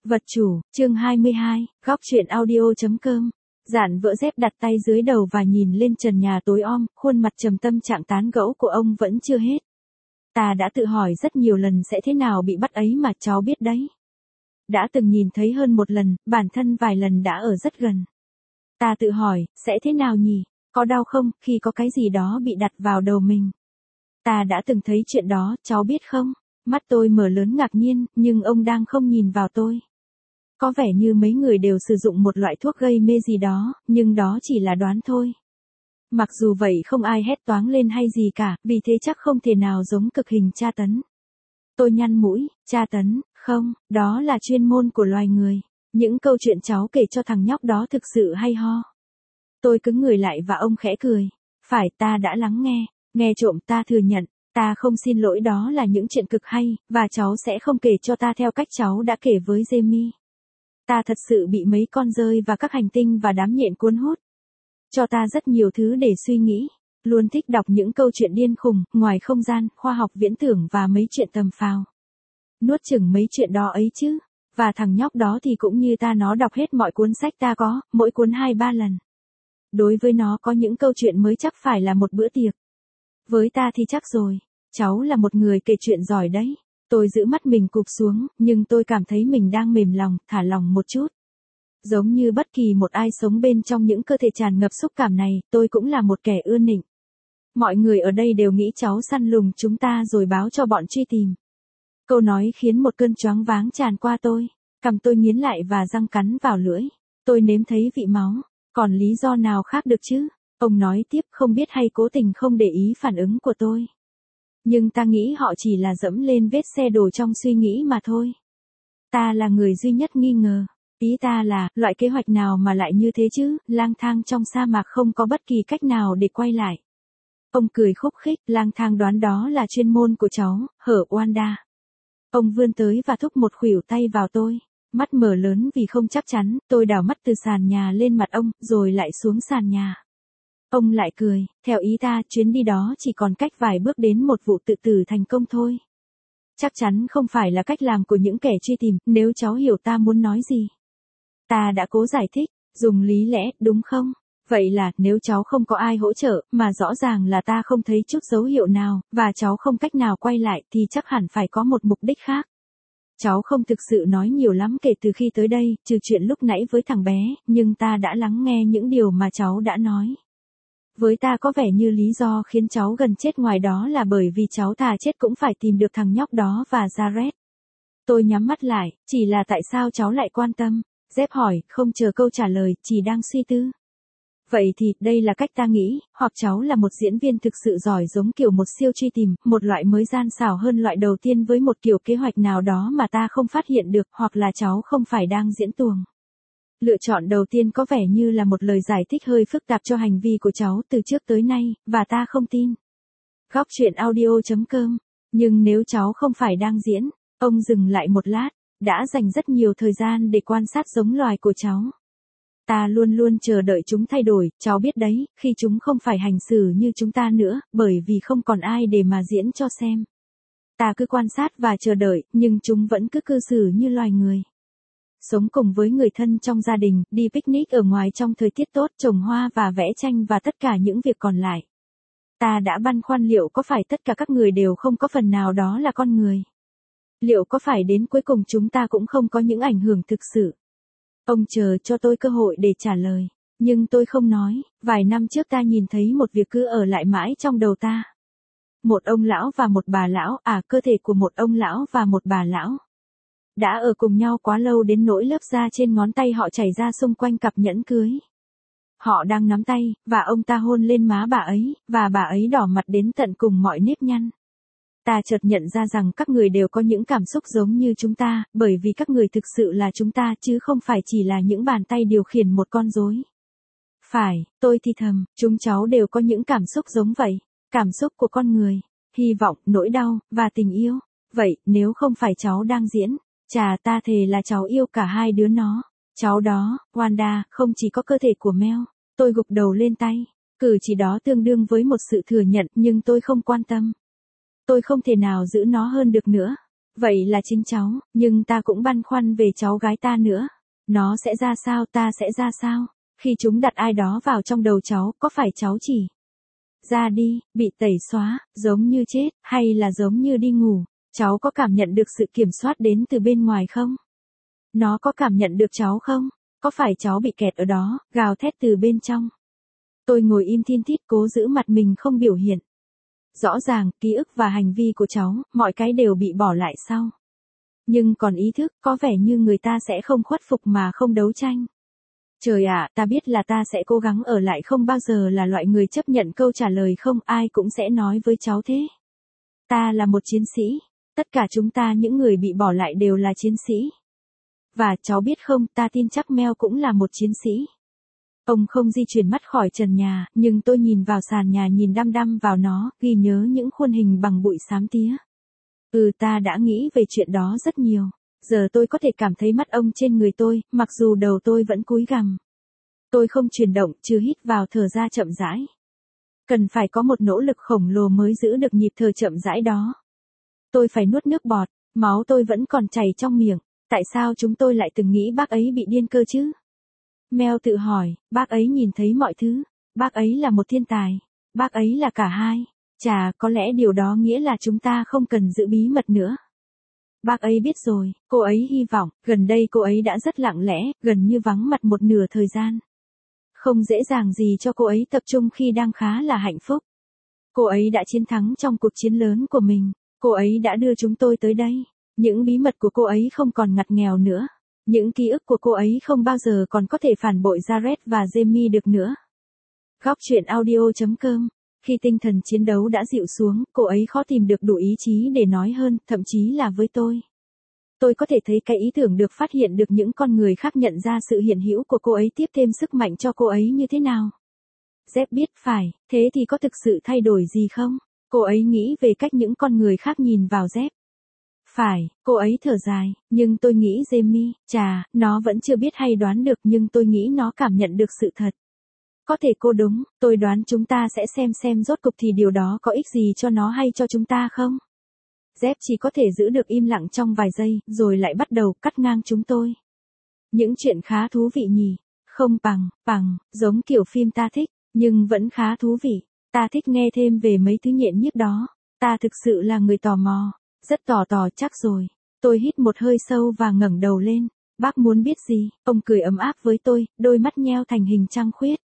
Vật chủ, chương 22, góc truyện audio.com. Dạn vỡ dép đặt tay dưới đầu và nhìn lên trần nhà tối om, khuôn mặt trầm tâm trạng tán gẫu của ông vẫn chưa hết. Ta đã tự hỏi rất nhiều lần sẽ thế nào bị bắt ấy mà cháu biết đấy. Đã từng nhìn thấy hơn một lần, bản thân vài lần đã ở rất gần. Ta tự hỏi, sẽ thế nào nhỉ? Có đau không, khi có cái gì đó bị đặt vào đầu mình? Ta đã từng thấy chuyện đó, cháu biết không? Mắt tôi mở lớn ngạc nhiên, nhưng ông đang không nhìn vào tôi. Có vẻ như mấy người đều sử dụng một loại thuốc gây mê gì đó, nhưng đó chỉ là đoán thôi. Mặc dù vậy không ai hét toáng lên hay gì cả, vì thế chắc không thể nào giống cực hình tra tấn. Tôi nhăn mũi, tra tấn, không, đó là chuyên môn của loài người. Những câu chuyện cháu kể cho thằng nhóc đó thực sự hay ho. Tôi cứng người lại và ông khẽ cười. Phải, ta đã lắng nghe trộm, ta thừa nhận. Ta không xin lỗi, đó là những chuyện cực hay, và cháu sẽ không kể cho ta theo cách cháu đã kể với Jamie. Ta thật sự bị mấy con dơi và các hành tinh và đám nhện cuốn hút. Cho ta rất nhiều thứ để suy nghĩ. Luôn thích đọc những câu chuyện điên khùng, ngoài không gian, khoa học viễn tưởng và mấy chuyện tầm phào. Nuốt chửng mấy chuyện đó ấy chứ. Và thằng nhóc đó thì cũng như ta, nó đọc hết mọi cuốn sách ta có, mỗi cuốn 2-3 lần. Đối với nó có những câu chuyện mới chắc phải là một bữa tiệc. Với ta thì chắc rồi. Cháu là một người kể chuyện giỏi đấy. Tôi giữ mắt mình cụp xuống, nhưng tôi cảm thấy mình đang mềm lòng, thả lòng một chút. Giống như bất kỳ một ai sống bên trong những cơ thể tràn ngập xúc cảm này, tôi cũng là một kẻ ưa nịnh. Mọi người ở đây đều nghĩ cháu săn lùng chúng ta rồi báo cho bọn truy tìm. Câu nói khiến một cơn choáng váng tràn qua tôi. Cằm tôi nghiến lại và răng cắn vào lưỡi. Tôi nếm thấy vị máu. Còn lý do nào khác được chứ? Ông nói tiếp, không biết hay cố tình không để ý phản ứng của tôi. Nhưng ta nghĩ họ chỉ là dẫm lên vết xe đổ trong suy nghĩ mà thôi. Ta là người duy nhất nghi ngờ. Ý ta là, loại kế hoạch nào mà lại như thế chứ, lang thang trong sa mạc không có bất kỳ cách nào để quay lại. Ông cười khúc khích, lang thang đoán đó là chuyên môn của cháu, hở Wanda. Ông vươn tới và thúc một khuỷu tay vào tôi. Mắt mở lớn vì không chắc chắn, tôi đảo mắt từ sàn nhà lên mặt ông, rồi lại xuống sàn nhà. Ông lại cười, theo ý ta, chuyến đi đó chỉ còn cách vài bước đến một vụ tự tử thành công thôi. Chắc chắn không phải là cách làm của những kẻ truy tìm, nếu cháu hiểu ta muốn nói gì. Ta đã cố giải thích, dùng lý lẽ, đúng không? Vậy là, nếu cháu không có ai hỗ trợ, mà rõ ràng là ta không thấy chút dấu hiệu nào, và cháu không cách nào quay lại, thì chắc hẳn phải có một mục đích khác. Cháu không thực sự nói nhiều lắm kể từ khi tới đây, trừ chuyện lúc nãy với thằng bé, nhưng ta đã lắng nghe những điều mà cháu đã nói. Với ta có vẻ như lý do khiến cháu gần chết ngoài đó là bởi vì cháu thà chết cũng phải tìm được thằng nhóc đó và Jared. Tôi nhắm mắt lại, chỉ là tại sao cháu lại quan tâm? Dép hỏi, không chờ câu trả lời, chỉ đang suy tư. Vậy thì, đây là cách ta nghĩ, hoặc cháu là một diễn viên thực sự giỏi giống kiểu một siêu truy tìm, một loại mới gian xảo hơn loại đầu tiên với một kiểu kế hoạch nào đó mà ta không phát hiện được, hoặc là cháu không phải đang diễn tuồng. Lựa chọn đầu tiên có vẻ như là một lời giải thích hơi phức tạp cho hành vi của cháu từ trước tới nay, và ta không tin. Góc truyện audio.com. Nhưng nếu cháu không phải đang diễn, ông dừng lại một lát, đã dành rất nhiều thời gian để quan sát giống loài của cháu. Ta luôn luôn chờ đợi chúng thay đổi, cháu biết đấy, khi chúng không phải hành xử như chúng ta nữa, bởi vì không còn ai để mà diễn cho xem. Ta cứ quan sát và chờ đợi, nhưng chúng vẫn cứ cư xử như loài người. Sống cùng với người thân trong gia đình, đi picnic ở ngoài trong thời tiết tốt, trồng hoa và vẽ tranh và tất cả những việc còn lại. Ta đã băn khoăn liệu có phải tất cả các người đều không có phần nào đó là con người. Liệu có phải đến cuối cùng chúng ta cũng không có những ảnh hưởng thực sự. Ông chờ cho tôi cơ hội để trả lời. Nhưng tôi không nói, vài năm trước ta nhìn thấy một việc cứ ở lại mãi trong đầu ta. Một ông lão và một bà lão, cơ thể của một ông lão và một bà lão. Đã ở cùng nhau quá lâu đến nỗi lớp da trên ngón tay họ chảy ra xung quanh cặp nhẫn cưới. Họ đang nắm tay, và ông ta hôn lên má bà ấy, và bà ấy đỏ mặt đến tận cùng mọi nếp nhăn. Ta chợt nhận ra rằng các người đều có những cảm xúc giống như chúng ta, bởi vì các người thực sự là chúng ta chứ không phải chỉ là những bàn tay điều khiển một con rối. Phải, tôi thì thầm, chúng cháu đều có những cảm xúc giống vậy, cảm xúc của con người, hy vọng, nỗi đau, và tình yêu. Vậy, nếu không phải cháu đang diễn, chà ta thề là cháu yêu cả hai đứa nó. Cháu đó, Wanda, không chỉ có cơ thể của Mel. Tôi gục đầu lên tay. Cử chỉ đó tương đương với một sự thừa nhận nhưng tôi không quan tâm. Tôi không thể nào giữ nó hơn được nữa. Vậy là chính cháu, nhưng ta cũng băn khoăn về cháu gái ta nữa. Nó sẽ ra sao, ta sẽ ra sao? Khi chúng đặt ai đó vào trong đầu cháu, có phải cháu chỉ ra đi, bị tẩy xóa, giống như chết, hay là giống như đi ngủ? Cháu có cảm nhận được sự kiểm soát đến từ bên ngoài không? Nó có cảm nhận được cháu không? Có phải cháu bị kẹt ở đó, gào thét từ bên trong? Tôi ngồi im thin thít cố giữ mặt mình không biểu hiện. Rõ ràng, ký ức và hành vi của cháu, mọi cái đều bị bỏ lại sau. Nhưng còn ý thức, có vẻ như người ta sẽ không khuất phục mà không đấu tranh. Trời ạ, ta biết là ta sẽ cố gắng ở lại, không bao giờ là loại người chấp nhận câu trả lời không, ai cũng sẽ nói với cháu thế. Ta là một chiến sĩ, tất cả chúng ta những người bị bỏ lại đều là chiến sĩ. Và cháu biết không, ta tin chắc Mel cũng là một chiến sĩ. Ông không di chuyển mắt khỏi trần nhà, nhưng tôi nhìn vào sàn nhà, nhìn đăm đăm vào nó, ghi nhớ những khuôn hình bằng bụi xám tía. Ta đã nghĩ về chuyện đó rất nhiều. Giờ tôi có thể cảm thấy mắt ông trên người tôi, mặc dù đầu tôi vẫn cúi gằm. Tôi không chuyển động, chưa hít vào thở ra chậm rãi. Cần phải có một nỗ lực khổng lồ mới giữ được nhịp thở chậm rãi đó. Tôi phải nuốt nước bọt, máu tôi vẫn còn chảy trong miệng. Tại sao chúng tôi lại từng nghĩ bác ấy bị điên cơ chứ? Mel tự hỏi, bác ấy nhìn thấy mọi thứ. Bác ấy là một thiên tài. Bác ấy là cả hai. Chà, có lẽ điều đó nghĩa là chúng ta không cần giữ bí mật nữa. Bác ấy biết rồi, cô ấy hy vọng, gần đây cô ấy đã rất lặng lẽ, gần như vắng mặt một nửa thời gian. Không dễ dàng gì cho cô ấy tập trung khi đang khá là hạnh phúc. Cô ấy đã chiến thắng trong cuộc chiến lớn của mình. Cô ấy đã đưa chúng tôi tới đây. Những bí mật của cô ấy không còn ngặt nghèo nữa. Những ký ức của cô ấy không bao giờ còn có thể phản bội Jared và Jamie được nữa. Góc truyện audio.com. Khi tinh thần chiến đấu đã dịu xuống, cô ấy khó tìm được đủ ý chí để nói hơn, thậm chí là với tôi. Tôi có thể thấy cái ý tưởng được phát hiện được những con người khác nhận ra sự hiện hữu của cô ấy tiếp thêm sức mạnh cho cô ấy như thế nào. Deb biết phải, thế thì có thực sự thay đổi gì không? Cô ấy nghĩ về cách những con người khác nhìn vào Deb. Phải, cô ấy thở dài, nhưng tôi nghĩ Jamie, chà, nó vẫn chưa biết hay đoán được, nhưng tôi nghĩ nó cảm nhận được sự thật. Có thể cô đúng, tôi đoán chúng ta sẽ xem rốt cục thì điều đó có ích gì cho nó hay cho chúng ta không? Deb chỉ có thể giữ được im lặng trong vài giây, rồi lại bắt đầu cắt ngang chúng tôi. Những chuyện khá thú vị nhỉ, không bằng, giống kiểu phim ta thích, nhưng vẫn khá thú vị. Ta thích nghe thêm về mấy thứ nhện nhức đó. Ta thực sự là người tò mò, rất tò chắc rồi. Tôi hít một hơi sâu và ngẩng đầu lên. Bác muốn biết gì? Ông cười ấm áp với tôi, đôi mắt nheo thành hình trăng khuyết.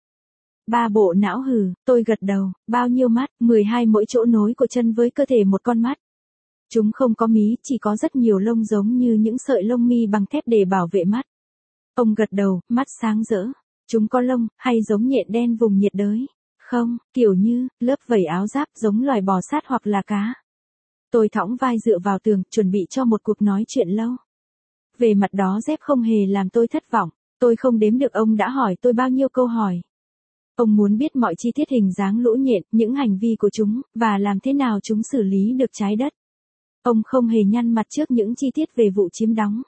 3 bộ não hừ, tôi gật đầu, bao nhiêu mắt, 12 mỗi chỗ nối của chân với cơ thể một con mắt. Chúng không có mí, chỉ có rất nhiều lông giống như những sợi lông mi bằng thép để bảo vệ mắt. Ông gật đầu, mắt sáng rỡ. Chúng có lông, hay giống nhện đen vùng nhiệt đới? Không, kiểu như, lớp vảy áo giáp giống loài bò sát hoặc là cá. Tôi thõng vai dựa vào tường, chuẩn bị cho một cuộc nói chuyện lâu. Về mặt đó Deb không hề làm tôi thất vọng. Tôi không đếm được ông đã hỏi tôi bao nhiêu câu hỏi. Ông muốn biết mọi chi tiết hình dáng lũ nhện, những hành vi của chúng, và làm thế nào chúng xử lý được trái đất. Ông không hề nhăn mặt trước những chi tiết về vụ chiếm đóng.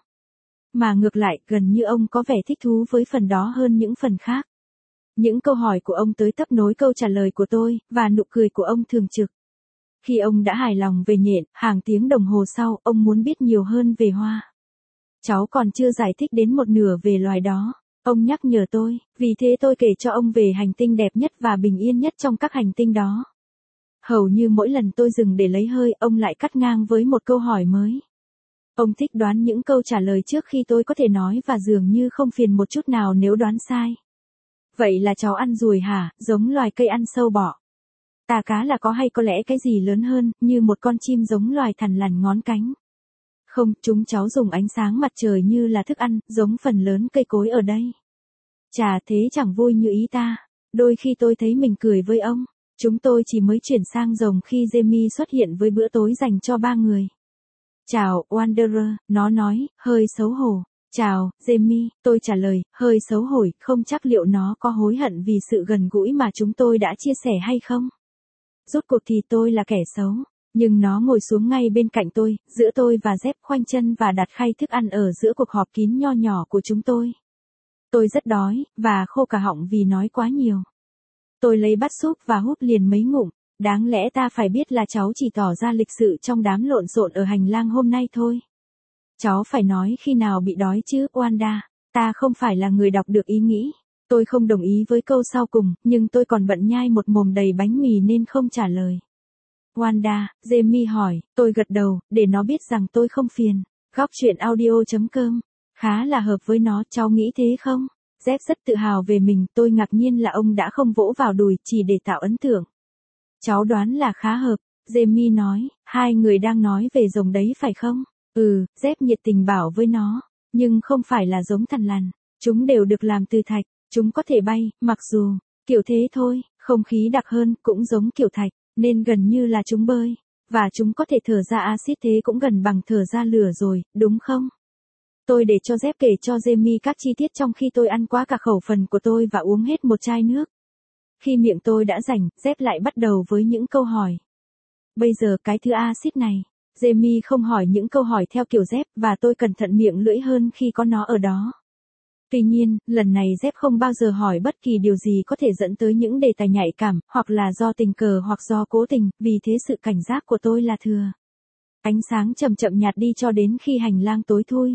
Mà ngược lại, gần như ông có vẻ thích thú với phần đó hơn những phần khác. Những câu hỏi của ông tới tấp nối câu trả lời của tôi, và nụ cười của ông thường trực. Khi ông đã hài lòng về nhện, hàng tiếng đồng hồ sau, ông muốn biết nhiều hơn về hoa. Cháu còn chưa giải thích đến một nửa về loài đó. Ông nhắc nhở tôi, vì thế tôi kể cho ông về hành tinh đẹp nhất và bình yên nhất trong các hành tinh đó. Hầu như mỗi lần tôi dừng để lấy hơi, ông lại cắt ngang với một câu hỏi mới. Ông thích đoán những câu trả lời trước khi tôi có thể nói và dường như không phiền một chút nào nếu đoán sai. Vậy là cháu ăn ruồi hả, giống loài cây ăn sâu bọ? Tà cá là có hay có lẽ cái gì lớn hơn, như một con chim giống loài thằn lằn ngón cánh? Không, chúng cháu dùng ánh sáng mặt trời như là thức ăn, giống phần lớn cây cối ở đây. Chà, thế chẳng vui như ý ta. Đôi khi tôi thấy mình cười với ông. Chúng tôi chỉ mới chuyển sang rồng khi Jamie xuất hiện với bữa tối dành cho 3 người. Chào, Wanderer, nó nói, hơi xấu hổ. Chào, Jamie, tôi trả lời, hơi xấu hổ, không chắc liệu nó có hối hận vì sự gần gũi mà chúng tôi đã chia sẻ hay không. Rốt cuộc thì tôi là kẻ xấu. Nhưng nó ngồi xuống ngay bên cạnh tôi, giữa tôi và Deb, khoanh chân và đặt khay thức ăn ở giữa cuộc họp kín nho nhỏ của chúng tôi. Tôi rất đói, và khô cả họng vì nói quá nhiều. Tôi lấy bát súp và húp liền mấy ngụm. Đáng lẽ ta phải biết là cháu chỉ tỏ ra lịch sự trong đám lộn xộn ở hành lang hôm nay thôi. Cháu phải nói khi nào bị đói chứ, Wanda. Ta không phải là người đọc được ý nghĩ. Tôi không đồng ý với câu sau cùng, nhưng tôi còn bận nhai một mồm đầy bánh mì nên không trả lời. Wanda, Jamie hỏi, tôi gật đầu, để nó biết rằng tôi không phiền. Góc chuyện audio.com. Khá là hợp với nó, cháu nghĩ thế không? Jeff rất tự hào về mình, tôi ngạc nhiên là ông đã không vỗ vào đùi chỉ để tạo ấn tượng. Cháu đoán là khá hợp, Jamie nói, hai người đang nói về rồng đấy phải không? Jeff nhiệt tình bảo với nó, nhưng không phải là giống thằn lằn, chúng đều được làm từ thạch, chúng có thể bay, mặc dù, kiểu thế thôi, không khí đặc hơn, cũng giống kiểu thạch, nên gần như là chúng bơi, và chúng có thể thở ra axit thế cũng gần bằng thở ra lửa rồi, đúng không? Tôi để cho Jeff kể cho Jamie các chi tiết trong khi tôi ăn quá cả khẩu phần của tôi và uống hết một chai nước. Khi miệng tôi đã rảnh, Jeff lại bắt đầu với những câu hỏi. Bây giờ cái thứ axit này, Jamie không hỏi những câu hỏi theo kiểu Jeff và tôi cẩn thận miệng lưỡi hơn khi có nó ở đó. Tuy nhiên, lần này Jeff không bao giờ hỏi bất kỳ điều gì có thể dẫn tới những đề tài nhạy cảm, hoặc là do tình cờ hoặc do cố tình, vì thế sự cảnh giác của tôi là thừa. Ánh sáng chậm chậm nhạt đi cho đến khi hành lang tối thui.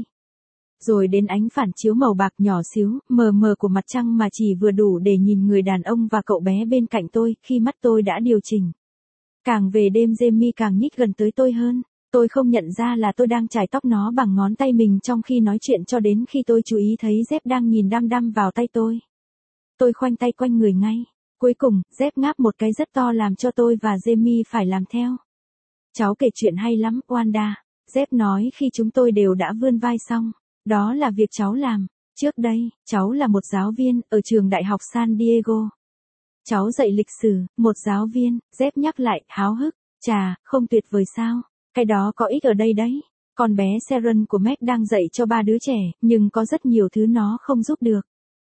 Rồi đến ánh phản chiếu màu bạc nhỏ xíu, mờ mờ của mặt trăng mà chỉ vừa đủ để nhìn người đàn ông và cậu bé bên cạnh tôi, khi mắt tôi đã điều chỉnh. Càng về đêm Jamie càng nhích gần tới tôi hơn. Tôi không nhận ra là tôi đang chải tóc nó bằng ngón tay mình trong khi nói chuyện cho đến khi tôi chú ý thấy Jeff đang nhìn đăm đăm vào tay tôi. Tôi khoanh tay quanh người ngay. Cuối cùng, Jeff ngáp một cái rất to làm cho tôi và Jamie phải làm theo. Cháu kể chuyện hay lắm, Wanda. Jeff nói khi chúng tôi đều đã vươn vai xong. Đó là việc cháu làm. Trước đây, cháu là một giáo viên ở trường đại học San Diego. Cháu dạy lịch sử, một giáo viên, Jeff nhắc lại, háo hức. Chà, không tuyệt vời sao? Cái đó có ích ở đây đấy. Con bé Sharon của Meg đang dạy cho 3 đứa trẻ, nhưng có rất nhiều thứ nó không giúp được.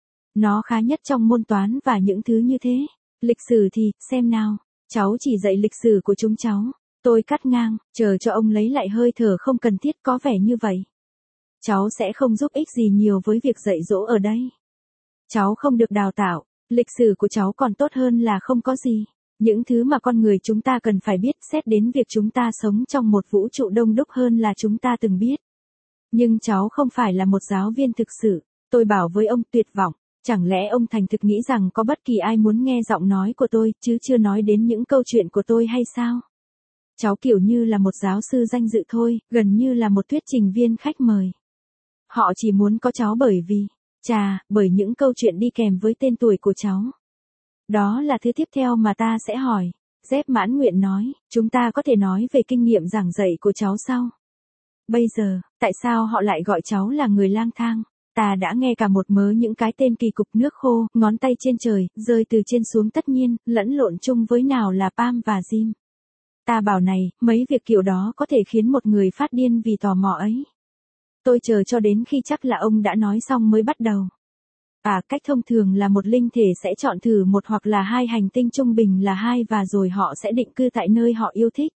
Nó khá nhất trong môn toán và những thứ như thế. Lịch sử thì, xem nào. Cháu chỉ dạy lịch sử của chúng cháu. Tôi cắt ngang, chờ cho ông lấy lại hơi thở không cần thiết có vẻ như vậy. Cháu sẽ không giúp ích gì nhiều với việc dạy dỗ ở đây. Cháu không được đào tạo, lịch sử của cháu còn tốt hơn là không có gì. Những thứ mà con người chúng ta cần phải biết xét đến việc chúng ta sống trong một vũ trụ đông đúc hơn là chúng ta từng biết. Nhưng cháu không phải là một giáo viên thực sự, tôi bảo với ông tuyệt vọng. Chẳng lẽ ông thành thực nghĩ rằng có bất kỳ ai muốn nghe giọng nói của tôi, chứ chưa nói đến những câu chuyện của tôi hay sao? Cháu kiểu như là một giáo sư danh dự thôi, gần như là một thuyết trình viên khách mời. Họ chỉ muốn có cháu bởi những câu chuyện đi kèm với tên tuổi của cháu. Đó là thứ tiếp theo mà ta sẽ hỏi. Jeff mãn nguyện nói, chúng ta có thể nói về kinh nghiệm giảng dạy của cháu sau. Bây giờ, tại sao họ lại gọi cháu là người lang thang? Ta đã nghe cả một mớ những cái tên kỳ cục nước khô, ngón tay trên trời, rơi từ trên xuống tất nhiên, lẫn lộn chung với nào là Pam và Jim. Ta bảo này, mấy việc kiểu đó có thể khiến một người phát điên vì tò mò ấy. Tôi chờ cho đến khi chắc là ông đã nói xong mới bắt đầu. Cách thông thường là một linh thể sẽ chọn thử một hoặc là hai hành tinh trung bình là 2 và rồi họ sẽ định cư tại nơi họ yêu thích.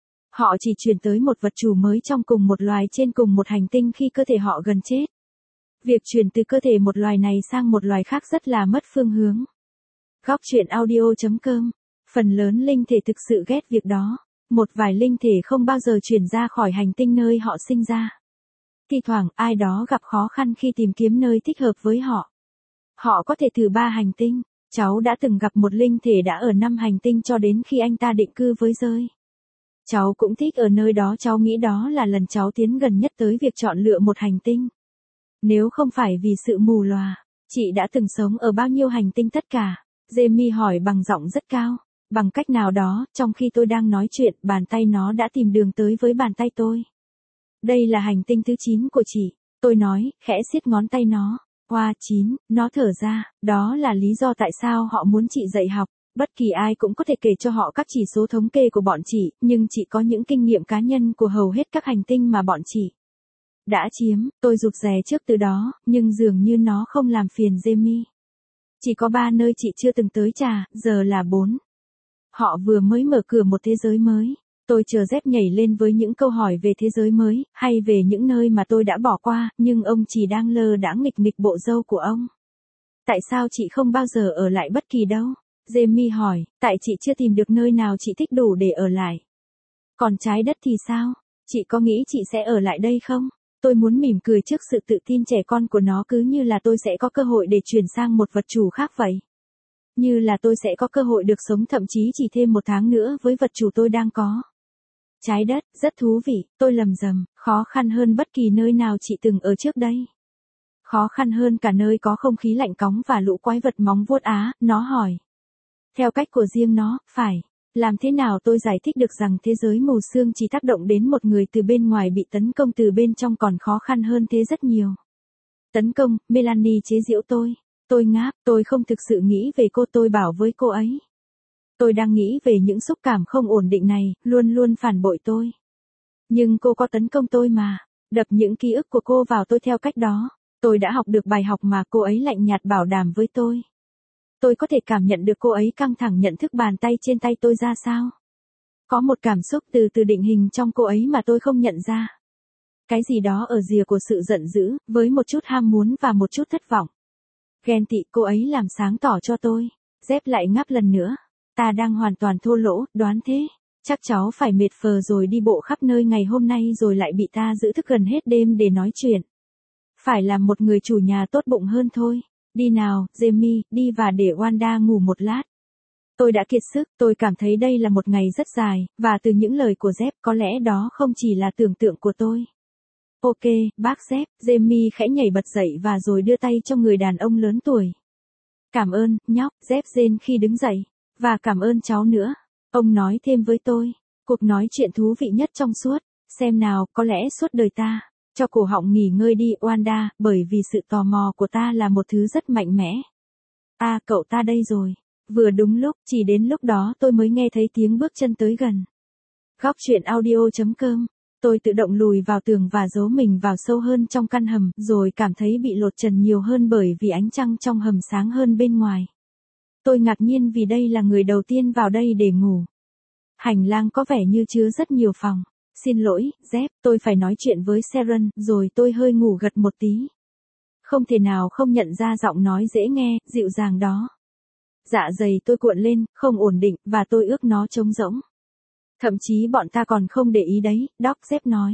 Họ chỉ chuyển tới một vật chủ mới trong cùng một loài trên cùng một hành tinh khi cơ thể họ gần chết. Việc chuyển từ cơ thể một loài này sang một loài khác rất là mất phương hướng. Góc chuyện audio.com. Phần lớn linh thể thực sự ghét việc đó. Một vài linh thể không bao giờ chuyển ra khỏi hành tinh nơi họ sinh ra. Thi thoảng ai đó gặp khó khăn khi tìm kiếm nơi thích hợp với họ. Họ có thể thử 3 hành tinh. Cháu đã từng gặp một linh thể đã ở 5 hành tinh cho đến khi anh ta định cư với rơi. Cháu cũng thích ở nơi đó, cháu nghĩ đó là lần cháu tiến gần nhất tới việc chọn lựa một hành tinh. Nếu không phải vì sự mù lòa, chị đã từng sống ở bao nhiêu hành tinh tất cả? Jamie hỏi bằng giọng rất cao. Bằng cách nào đó, trong khi tôi đang nói chuyện, bàn tay nó đã tìm đường tới với bàn tay tôi. Đây là hành tinh thứ 9 của chị. Tôi nói, khẽ siết ngón tay nó. Qua 9, nó thở ra, đó là lý do tại sao họ muốn chị dạy học. Bất kỳ ai cũng có thể kể cho họ các chỉ số thống kê của bọn chị, nhưng chị có những kinh nghiệm cá nhân của hầu hết các hành tinh mà bọn chị đã chiếm. Tôi rụt rè trước từ đó, nhưng dường như nó không làm phiền Jamie. Chỉ có 3 nơi chị chưa từng tới giờ là 4. Họ vừa mới mở cửa một thế giới mới. Tôi chờ Jeff nhảy lên với những câu hỏi về thế giới mới, hay về những nơi mà tôi đã bỏ qua, nhưng ông chỉ đang lơ đãng nghịch nghịch bộ râu của ông. Tại sao chị không bao giờ ở lại bất kỳ đâu? Jamie hỏi, tại chị chưa tìm được nơi nào chị thích đủ để ở lại. Còn trái đất thì sao? Chị có nghĩ chị sẽ ở lại đây không? Tôi muốn mỉm cười trước sự tự tin trẻ con của nó, cứ như là tôi sẽ có cơ hội để chuyển sang một vật chủ khác vậy. Như là tôi sẽ có cơ hội được sống thậm chí chỉ thêm một tháng nữa với vật chủ tôi đang có. Trái đất, rất thú vị, tôi lầm rầm, khó khăn hơn bất kỳ nơi nào chị từng ở trước đây. Khó khăn hơn cả nơi có không khí lạnh cóng và lũ quái vật móng vuốt á, nó hỏi. Theo cách của riêng nó, phải. Làm thế nào tôi giải thích được rằng thế giới mù sương chỉ tác động đến một người từ bên ngoài bị tấn công từ bên trong còn khó khăn hơn thế rất nhiều. Tấn công, Melanie chế giễu tôi. Tôi ngáp, tôi không thực sự nghĩ về cô, tôi bảo với cô ấy. Tôi đang nghĩ về những xúc cảm không ổn định này, luôn luôn phản bội tôi. Nhưng cô có tấn công tôi mà, đập những ký ức của cô vào tôi theo cách đó. Tôi đã học được bài học mà cô ấy lạnh nhạt bảo đảm với tôi. Tôi có thể cảm nhận được cô ấy căng thẳng nhận thức bàn tay trên tay tôi ra sao. Có một cảm xúc từ định hình trong cô ấy mà tôi không nhận ra. Cái gì đó ở rìa của sự giận dữ, với một chút ham muốn và một chút thất vọng. Ghen tị, cô ấy làm sáng tỏ cho tôi. Dép lại ngáp lần nữa. Ta đang hoàn toàn thô lỗ, đoán thế. Chắc cháu phải mệt phờ rồi đi bộ khắp nơi ngày hôm nay rồi lại bị ta giữ thức gần hết đêm để nói chuyện. Phải làm một người chủ nhà tốt bụng hơn thôi. Đi nào, Jamie, đi và để Wanda ngủ một lát. Tôi đã kiệt sức, tôi cảm thấy đây là một ngày rất dài, và từ những lời của Dép có lẽ đó không chỉ là tưởng tượng của tôi. Ok, bác Dép, Jamie khẽ nhảy bật dậy và rồi đưa tay cho người đàn ông lớn tuổi. Cảm ơn, nhóc, Dép rên khi đứng dậy. Và cảm ơn cháu nữa. Ông nói thêm với tôi. Cuộc nói chuyện thú vị nhất trong suốt. Xem nào, có lẽ suốt đời ta. Cho cổ họng nghỉ ngơi đi, Wanda, bởi vì sự tò mò của ta là một thứ rất mạnh mẽ. À, cậu ta đây rồi. Vừa đúng lúc, chỉ đến lúc đó tôi mới nghe thấy tiếng bước chân tới gần. Góc truyện audio.com. Tôi tự động lùi vào tường và giấu mình vào sâu hơn trong căn hầm, rồi cảm thấy bị lột trần nhiều hơn bởi vì ánh trăng trong hầm sáng hơn bên ngoài. Tôi ngạc nhiên vì đây là người đầu tiên vào đây để ngủ. Hành lang có vẻ như chứa rất nhiều phòng. Xin lỗi, Dép, tôi phải nói chuyện với Sharon, rồi tôi hơi ngủ gật một tí. Không thể nào không nhận ra giọng nói dễ nghe, dịu dàng đó. Dạ dày tôi cuộn lên, không ổn định, và tôi ước nó trống rỗng. Thậm chí bọn ta còn không để ý đấy, Doc Dép nói.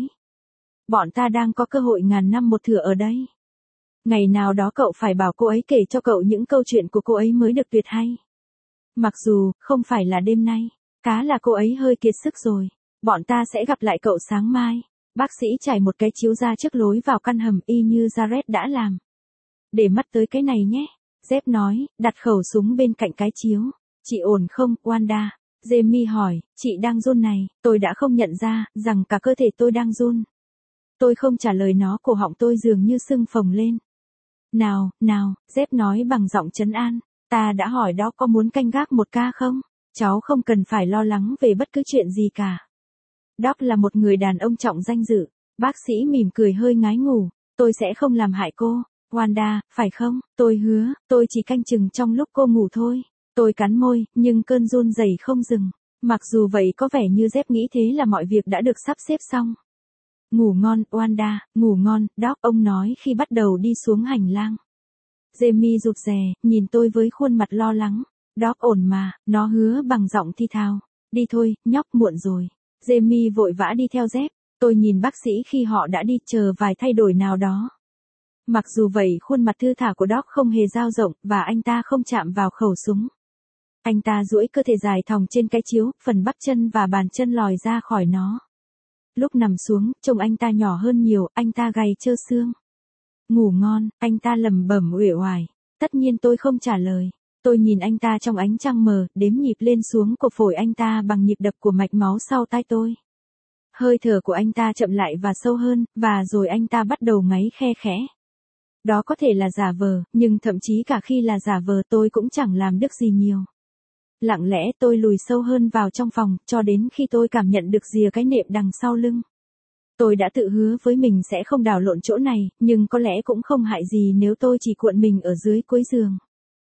Bọn ta đang có cơ hội ngàn năm một thửa ở đây. Ngày nào đó cậu phải bảo cô ấy kể cho cậu những câu chuyện của cô ấy mới được tuyệt hay. Mặc dù, không phải là đêm nay, cá là cô ấy hơi kiệt sức rồi. Bọn ta sẽ gặp lại cậu sáng mai. Bác sĩ trải một cái chiếu ra trước lối vào căn hầm y như Jared đã làm. Để mắt tới cái này nhé. Dép nói, đặt khẩu súng bên cạnh cái chiếu. Chị ổn không, Wanda? Jamie hỏi, chị đang run này. Tôi đã không nhận ra, rằng cả cơ thể tôi đang run. Tôi không trả lời nó, cổ họng tôi dường như sưng phồng lên. Nào, Dép nói bằng giọng trấn an. Ta đã hỏi đó có muốn canh gác một ca không? Cháu không cần phải lo lắng về bất cứ chuyện gì cả. Doc là một người đàn ông trọng danh dự. Bác sĩ mỉm cười hơi ngái ngủ. Tôi sẽ không làm hại cô. Wanda, phải không? Tôi hứa, tôi chỉ canh chừng trong lúc cô ngủ thôi. Tôi cắn môi, nhưng cơn run rẩy không dừng. Mặc dù vậy có vẻ như Dép nghĩ thế là mọi việc đã được sắp xếp xong. Ngủ ngon, Wanda, ngủ ngon, Doc, ông nói khi bắt đầu đi xuống hành lang. Jamie rụt rè, nhìn tôi với khuôn mặt lo lắng. Doc ổn mà, nó hứa bằng giọng thi thao. Đi thôi, nhóc, muộn rồi. Jamie vội vã đi theo Dép. Tôi nhìn bác sĩ khi họ đã đi, chờ vài thay đổi nào đó. Mặc dù vậy khuôn mặt thư thả của Doc không hề dao rộng, và anh ta không chạm vào khẩu súng. Anh ta duỗi cơ thể dài thòng trên cái chiếu, phần bắp chân và bàn chân lòi ra khỏi nó. Lúc nằm xuống, trông anh ta nhỏ hơn nhiều, anh ta gầy trơ xương. Ngủ ngon, anh ta lẩm bẩm uể oải. Tất nhiên tôi không trả lời. Tôi nhìn anh ta trong ánh trăng mờ, đếm nhịp lên xuống của phổi anh ta bằng nhịp đập của mạch máu sau tai tôi. Hơi thở của anh ta chậm lại và sâu hơn, và rồi anh ta bắt đầu ngáy khe khẽ. Đó có thể là giả vờ, nhưng thậm chí cả khi là giả vờ tôi cũng chẳng làm được gì nhiều. Lặng lẽ tôi lùi sâu hơn vào trong phòng, cho đến khi tôi cảm nhận được rìa cái nệm đằng sau lưng. Tôi đã tự hứa với mình sẽ không đảo lộn chỗ này, nhưng có lẽ cũng không hại gì nếu tôi chỉ cuộn mình ở dưới cuối giường.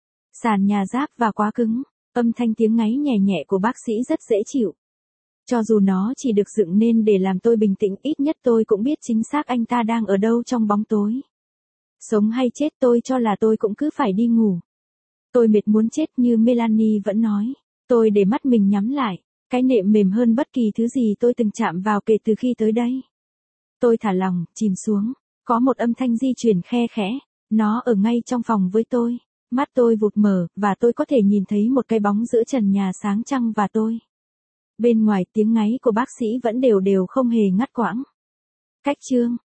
Sàn nhà ráp và quá cứng, âm thanh tiếng ngáy nhẹ nhẹ của bác sĩ rất dễ chịu. Cho dù nó chỉ được dựng nên để làm tôi bình tĩnh, ít nhất tôi cũng biết chính xác anh ta đang ở đâu trong bóng tối. Sống hay chết tôi cho là tôi cũng cứ phải đi ngủ. Tôi mệt muốn chết như Melanie vẫn nói. Tôi để mắt mình nhắm lại, cái nệm mềm hơn bất kỳ thứ gì tôi từng chạm vào kể từ khi tới đây. Tôi thả lỏng, chìm xuống, có một âm thanh di chuyển khe khẽ, nó ở ngay trong phòng với tôi. Mắt tôi vụt mở, và tôi có thể nhìn thấy một cái bóng giữa trần nhà sáng trăng và tôi. Bên ngoài tiếng ngáy của bác sĩ vẫn đều đều không hề ngắt quãng. Cách chương